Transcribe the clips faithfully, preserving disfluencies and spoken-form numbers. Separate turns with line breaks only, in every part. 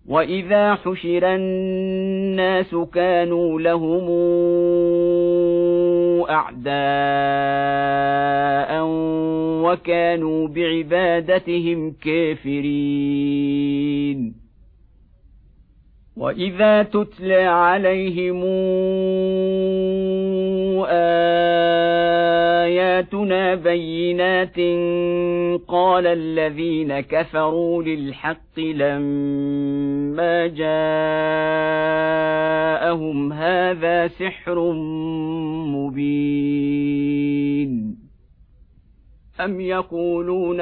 وإذا حشر الناس كانوا لهم أعداء وكانوا بعبادتهم كافرين وإذا تتلى عليهم آياتنا بينات قال الذين كفروا للحق لما جاءهم هذا سحر مبين أم يقولون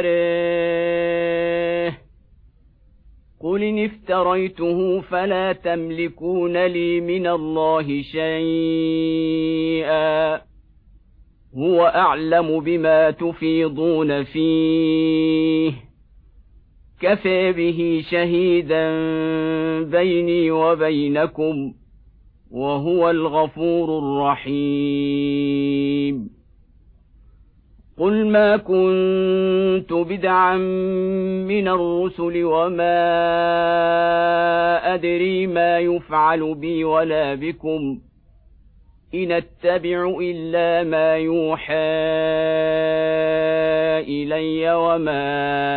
افتريه قل إن افتريته فلا تملكون لي من الله شيئا هو أعلم بما تفيضون فيه كفى به شهيدا بيني وبينكم وهو الغفور الرحيم قل ما كنت بدعا من الرسل وما أدري ما يفعل بي ولا بكم إن أتبع إلا ما يوحى إلي وما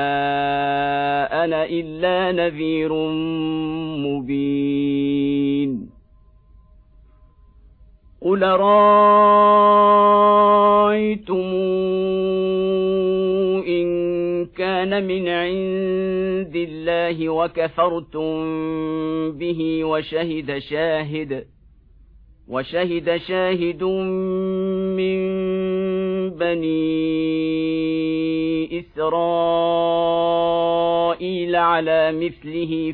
أنا إلا نذير مبين قل رأيتم إن كان من عند الله وكفرتم به وشهد شاهد وشهد شاهد من بني إسرائيل على مثله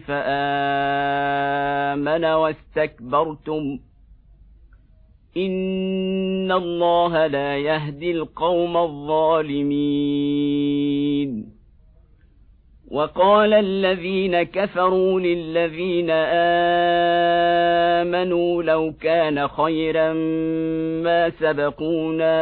فآمن واستكبرتم إن الله لا يهدي القوم الظالمين وقال الذين كفروا للذين آمنوا لو كان خيرا ما سبقونا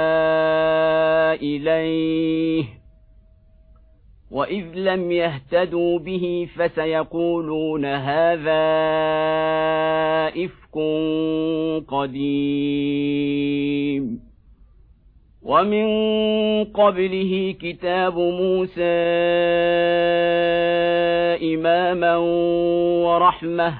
إليه وإذ لم يهتدوا به فسيقولون هذا إفك قديم ومن قبله كتاب موسى إماما ورحمة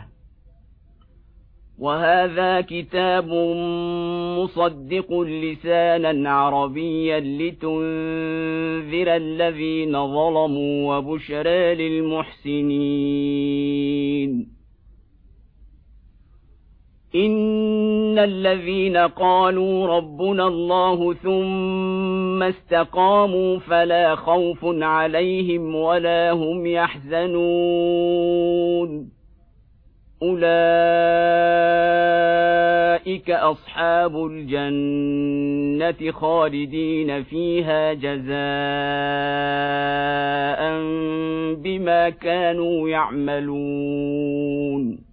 وهذا كتاب مصدق لسانا عربيا لتنذر الذين ظلموا وبشرى للمحسنين إن الذين قالوا ربنا الله ثم استقاموا فلا خوف عليهم ولا هم يحزنون أولئك أصحاب الجنة خالدين فيها جزاء بما كانوا يعملون